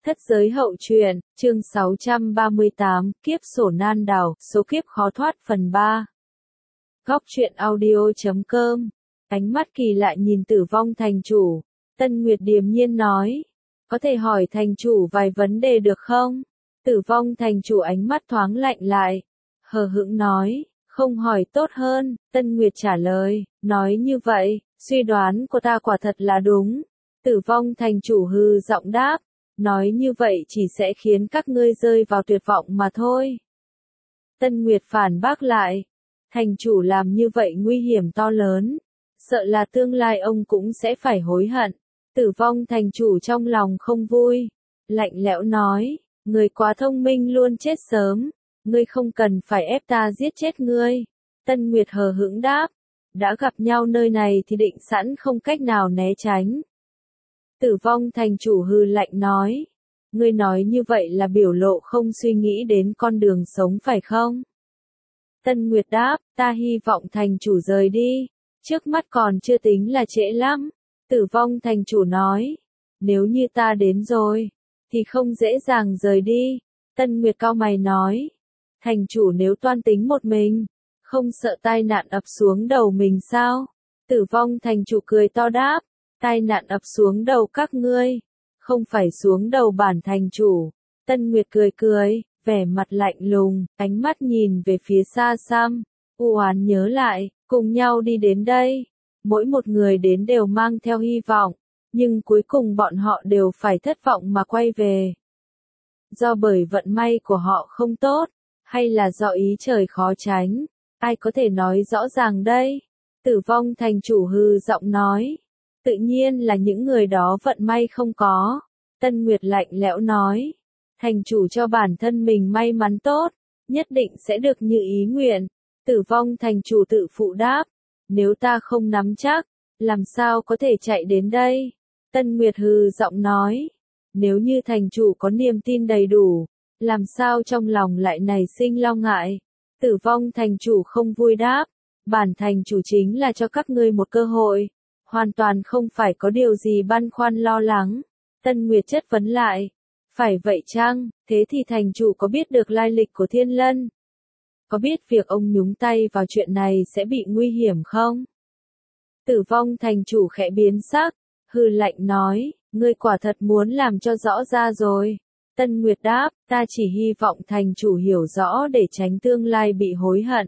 Thất giới hậu truyện, chương 638, kiếp sổ nan đảo, số kiếp khó thoát phần 3. Góc truyện audio.com. Ánh mắt kỳ lạ nhìn Tử Vong thành chủ. Tân Nguyệt điềm nhiên nói. Có thể hỏi thành chủ vài vấn đề được không? Tử Vong thành chủ ánh mắt thoáng lạnh lại. Hờ hững nói. Không hỏi tốt hơn, Tân Nguyệt trả lời. Nói như vậy, suy đoán của ta quả thật là đúng. Tử Vong thành chủ hư giọng đáp. Nói như vậy chỉ sẽ khiến các ngươi rơi vào tuyệt vọng mà thôi. Tân Nguyệt phản bác lại. Thành chủ làm như vậy nguy hiểm to lớn. Sợ là tương lai ông cũng sẽ phải hối hận. Tử Vong thành chủ trong lòng không vui. Lạnh lẽo nói. Người quá thông minh luôn chết sớm. Ngươi không cần phải ép ta giết chết ngươi. Tân Nguyệt hờ hững đáp. Đã gặp nhau nơi này thì định sẵn không cách nào né tránh. Tử Vong thành chủ hừ lạnh nói. Ngươi nói như vậy là biểu lộ không suy nghĩ đến con đường sống phải không? Tân Nguyệt đáp, ta hy vọng thành chủ rời đi. Trước mắt còn chưa tính là trễ lắm. Tử Vong thành chủ nói. Nếu như ta đến rồi, thì không dễ dàng rời đi. Tân Nguyệt cau mày nói. Thành chủ nếu toan tính một mình, không sợ tai nạn ập xuống đầu mình sao? Tử Vong thành chủ cười to đáp. Tai nạn ập xuống đầu các ngươi, không phải xuống đầu bản thành chủ. Tân Nguyệt cười cười, vẻ mặt lạnh lùng, ánh mắt nhìn về phía xa xăm. U oán nhớ lại, cùng nhau đi đến đây. Mỗi một người đến đều mang theo hy vọng, nhưng cuối cùng bọn họ đều phải thất vọng mà quay về. Do bởi vận may của họ không tốt, hay là do ý trời khó tránh, ai có thể nói rõ ràng đây? Tử Vong thành chủ hư giọng nói. Tự nhiên là những người đó vận may không có. Tân Nguyệt lạnh lẽo nói. Thành chủ cho bản thân mình may mắn tốt, nhất định sẽ được như ý nguyện. Tử Vong thành chủ tự phụ đáp. Nếu ta không nắm chắc, làm sao có thể chạy đến đây? Tân Nguyệt hừ giọng nói. Nếu như thành chủ có niềm tin đầy đủ, làm sao trong lòng lại nảy sinh lo ngại? Tử Vong thành chủ không vui đáp. Bản thành chủ chính là cho các ngươi một cơ hội. Hoàn toàn không phải có điều gì băn khoăn lo lắng. Tân Nguyệt chất vấn lại. Phải vậy chăng, thế thì thành chủ có biết được lai lịch của Thiên Lân? Có biết việc ông nhúng tay vào chuyện này sẽ bị nguy hiểm không? Tử Vong thành chủ khẽ biến sắc, hừ lạnh nói, ngươi quả thật muốn làm cho rõ ra rồi. Tân Nguyệt đáp, ta chỉ hy vọng thành chủ hiểu rõ để tránh tương lai bị hối hận.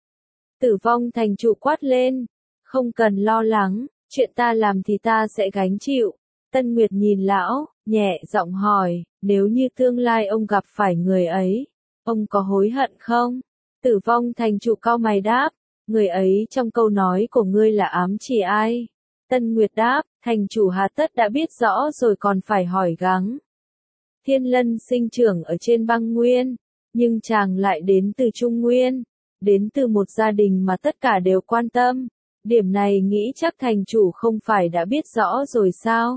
Tử Vong thành chủ quát lên, không cần lo lắng. Chuyện ta làm thì ta sẽ gánh chịu. Tân Nguyệt nhìn lão, nhẹ giọng hỏi, nếu như tương lai ông gặp phải người ấy, ông có hối hận không? Tử Vong thành chủ cau mày đáp, người ấy trong câu nói của ngươi là ám chỉ ai? Tân Nguyệt đáp, thành chủ hà tất đã biết rõ rồi còn phải hỏi gắng. Thiên Lân sinh trưởng ở trên băng nguyên, nhưng chàng lại đến từ Trung Nguyên, đến từ một gia đình mà tất cả đều quan tâm. Điểm này nghĩ chắc thành chủ không phải đã biết rõ rồi sao?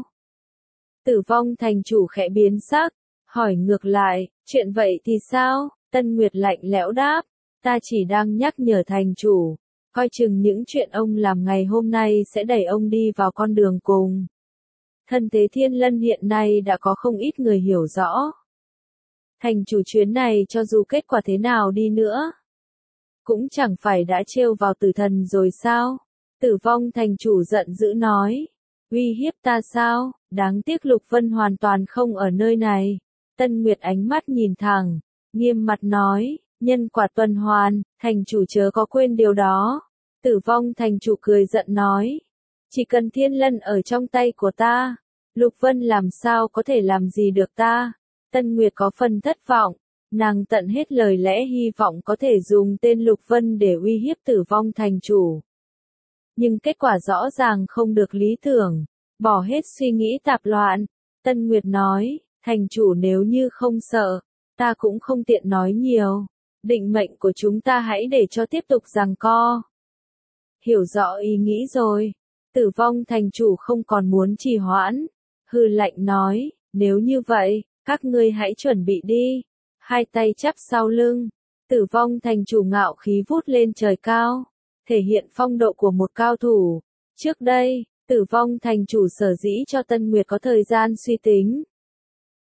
Tử Vong thành chủ khẽ biến sắc, hỏi ngược lại, chuyện vậy thì sao? Tân Nguyệt lạnh lẽo đáp, ta chỉ đang nhắc nhở thành chủ, coi chừng những chuyện ông làm ngày hôm nay sẽ đẩy ông đi vào con đường cùng. Thân thế Thiên Lân hiện nay đã có không ít người hiểu rõ. Thành chủ chuyến này cho dù kết quả thế nào đi nữa, cũng chẳng phải đã trêu vào tử thần rồi sao? Tử Vong thành chủ giận dữ nói. Uy hiếp ta sao? Đáng tiếc Lục Vân hoàn toàn không ở nơi này. Tân Nguyệt ánh mắt nhìn thẳng, nghiêm mặt nói, nhân quả tuần hoàn, thành chủ chớ có quên điều đó. Tử Vong thành chủ cười giận nói. Chỉ cần Thiên Lân ở trong tay của ta, Lục Vân làm sao có thể làm gì được ta? Tân Nguyệt có phần thất vọng. Nàng tận hết lời lẽ hy vọng có thể dùng tên Lục Vân để uy hiếp Tử Vong thành chủ. Nhưng kết quả rõ ràng không được lý tưởng, bỏ hết suy nghĩ tạp loạn. Tân Nguyệt nói, thành chủ nếu như không sợ, ta cũng không tiện nói nhiều. Định mệnh của chúng ta hãy để cho tiếp tục giằng co. Hiểu rõ ý nghĩ rồi. Tử Vong thành chủ không còn muốn trì hoãn. Hừ lạnh nói, nếu như vậy, các ngươi hãy chuẩn bị đi. Hai tay chắp sau lưng. Tử Vong thành chủ ngạo khí vút lên trời cao, thể hiện phong độ của một cao thủ. Trước đây, Tử Vong thành chủ sở dĩ cho Tân Nguyệt có thời gian suy tính.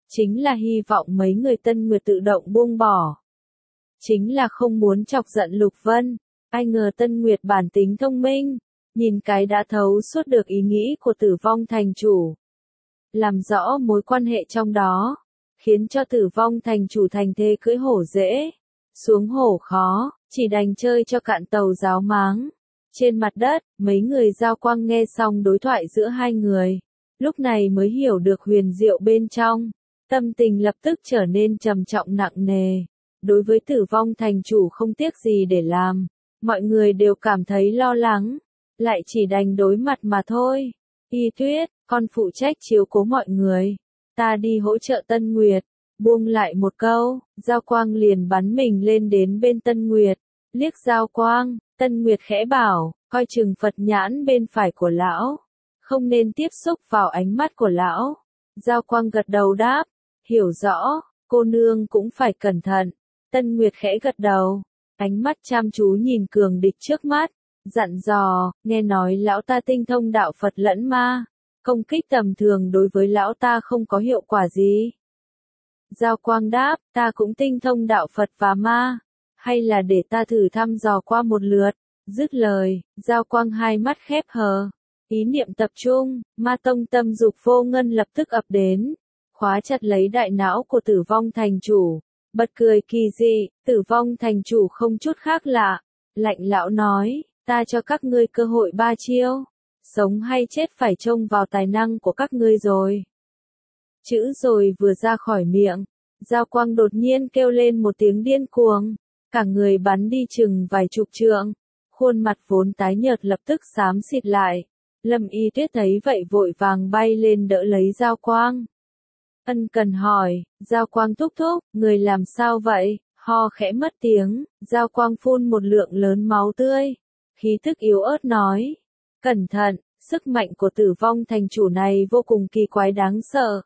Chính là hy vọng mấy người Tân Nguyệt tự động buông bỏ. Chính là không muốn chọc giận Lục Vân. Ai ngờ Tân Nguyệt bản tính thông minh, nhìn cái đã thấu suốt được ý nghĩ của Tử Vong thành chủ. Làm rõ mối quan hệ trong đó, khiến cho Tử Vong thành chủ thành thế cưỡi hổ dễ, xuống hổ khó, chỉ đành chơi cho cạn tàu giáo máng. Trên mặt đất, mấy người Giao Quang nghe xong đối thoại giữa hai người, lúc này mới hiểu được huyền diệu bên trong, tâm tình lập tức trở nên trầm trọng nặng nề. Đối với Tử Vong thành chủ không tiếc gì để làm, mọi người đều cảm thấy lo lắng, lại chỉ đành đối mặt mà thôi. Y Tuyết, con phụ trách chiếu cố mọi người, ta đi hỗ trợ Tân Nguyệt. Buông lại một câu, Giao Quang liền bắn mình lên đến bên Tân Nguyệt, liếc Giao Quang, Tân Nguyệt khẽ bảo, coi chừng Phật nhãn bên phải của lão, không nên tiếp xúc vào ánh mắt của lão. Giao Quang gật đầu đáp, hiểu rõ, cô nương cũng phải cẩn thận. Tân Nguyệt khẽ gật đầu, ánh mắt chăm chú nhìn cường địch trước mắt, dặn dò, nghe nói lão ta tinh thông đạo Phật lẫn ma, công kích tầm thường đối với lão ta không có hiệu quả gì. Giao Quang đáp, ta cũng tinh thông đạo Phật và ma, hay là để ta thử thăm dò qua một lượt. Dứt lời, Giao Quang hai mắt khép hờ, ý niệm tập trung, ma tông tâm dục vô ngân lập tức ập đến, khóa chặt lấy đại não của Tử Vong thành chủ. Bật cười kỳ dị, Tử Vong thành chủ không chút khác lạ, lạnh lão nói, ta cho các ngươi cơ hội 3 chiêu, sống hay chết phải trông vào tài năng của các ngươi rồi. Chữ rồi vừa ra khỏi miệng, Giao Quang đột nhiên kêu lên một tiếng điên cuồng, cả người bắn đi chừng vài chục trượng, khuôn mặt vốn tái nhợt lập tức xám xịt lại. Lâm Y Tuyết thấy vậy vội vàng bay lên đỡ lấy Giao Quang. Ân cần hỏi, Giao Quang thúc thúc, người làm sao vậy? Ho khẽ mất tiếng, Giao Quang phun một lượng lớn máu tươi, khí thức yếu ớt nói, cẩn thận, sức mạnh của Tử Vong thành chủ này vô cùng kỳ quái đáng sợ.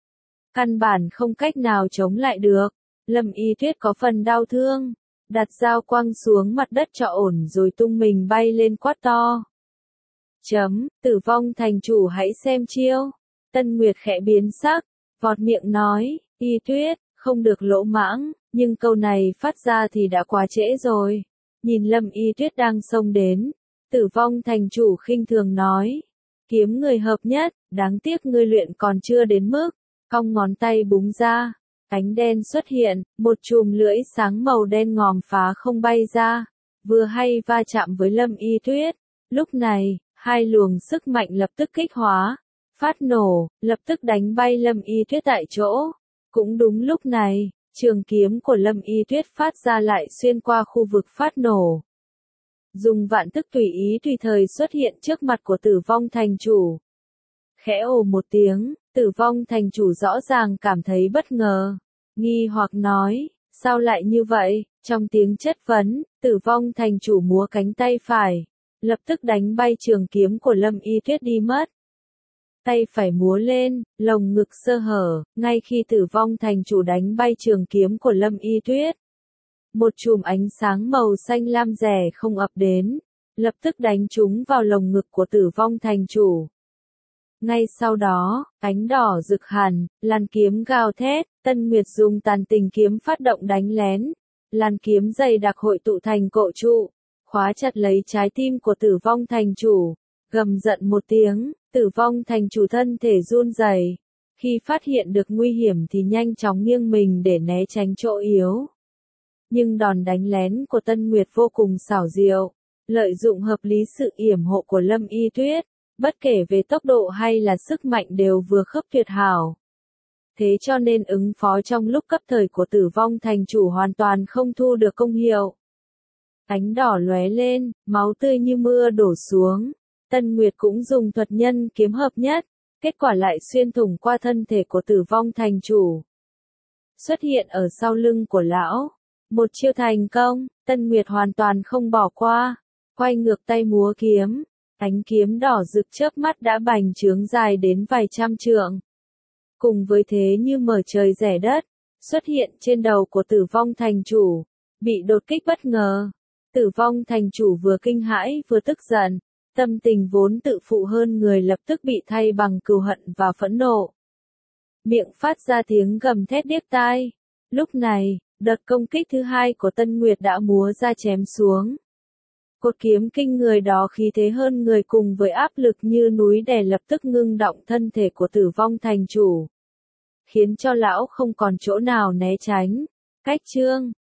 Căn bản không cách nào chống lại được. Lâm Y Tuyết có phần đau thương, đặt Giao Quang xuống mặt đất cho ổn rồi tung mình bay lên quát to. Tử Vong thành chủ hãy xem chiêu. Tân Nguyệt khẽ biến sắc, vọt miệng nói, Y Tuyết, không được lỗ mãng, nhưng câu này phát ra thì đã quá trễ rồi. Nhìn Lâm Y Tuyết đang xông đến, Tử Vong thành chủ khinh thường nói, kiếm người hợp nhất, đáng tiếc ngươi luyện còn chưa đến mức. Cong ngón tay búng ra, cánh đen xuất hiện, một chùm lưỡi sáng màu đen ngòm phá không bay ra, vừa hay va chạm với Lâm Y Tuyết. Lúc này, hai luồng sức mạnh lập tức kích hóa, phát nổ, lập tức đánh bay Lâm Y Tuyết tại chỗ. Cũng đúng lúc này, trường kiếm của Lâm Y Tuyết phát ra lại xuyên qua khu vực phát nổ. Dùng vạn thức tùy ý tùy thời xuất hiện trước mặt của Tử Vong thành chủ. Khẽ ồ một tiếng, Tử Vong thành chủ rõ ràng cảm thấy bất ngờ, nghi hoặc nói, sao lại như vậy? Trong tiếng chất vấn, Tử Vong thành chủ múa cánh tay phải, lập tức đánh bay trường kiếm của Lâm Y Tuyết đi mất. Tay phải múa lên, lồng ngực sơ hở, ngay khi Tử Vong thành chủ đánh bay trường kiếm của Lâm Y Tuyết. Một chùm ánh sáng màu xanh lam rẻ không ập đến, lập tức đánh trúng vào lồng ngực của Tử Vong thành chủ. Ngay sau đó, ánh đỏ rực hẳn, làn kiếm gào thét, Tân Nguyệt dùng tàn tình kiếm phát động đánh lén. Làn kiếm dày đặc hội tụ thành cộ trụ, khóa chặt lấy trái tim của Tử Vong thành chủ. Gầm giận một tiếng, Tử Vong thành chủ thân thể run rẩy. Khi phát hiện được nguy hiểm thì nhanh chóng nghiêng mình để né tránh chỗ yếu. Nhưng đòn đánh lén của Tân Nguyệt vô cùng xảo diệu, lợi dụng hợp lý sự yểm hộ của Lâm Y Tuyết. Bất kể về tốc độ hay là sức mạnh đều vừa khớp tuyệt hảo. Thế cho nên ứng phó trong lúc cấp thời của Tử Vong thành chủ hoàn toàn không thu được công hiệu. Ánh đỏ lóe lên, máu tươi như mưa đổ xuống. Tân Nguyệt cũng dùng thuật nhân kiếm hợp nhất, kết quả lại xuyên thủng qua thân thể của Tử Vong thành chủ. Xuất hiện ở sau lưng của lão. Một chiêu thành công, Tân Nguyệt hoàn toàn không bỏ qua. Quay ngược tay múa kiếm. Ánh kiếm đỏ rực chớp mắt đã bành trướng dài đến vài trăm trượng. Cùng với thế như mở trời rẻ đất, xuất hiện trên đầu của Tử Vong thành chủ, bị đột kích bất ngờ. Tử Vong thành chủ vừa kinh hãi vừa tức giận, tâm tình vốn tự phụ hơn người lập tức bị thay bằng cừu hận và phẫn nộ. miệng phát ra tiếng gầm thét điếc tai. Lúc này, đợt công kích thứ hai của Tân Nguyệt đã múa ra chém xuống. Cột kiếm kinh người đó khí thế hơn người cùng với áp lực như núi đè lập tức ngưng động thân thể của Tử Vong thành chủ, khiến cho lão không còn chỗ nào né tránh. Cách chương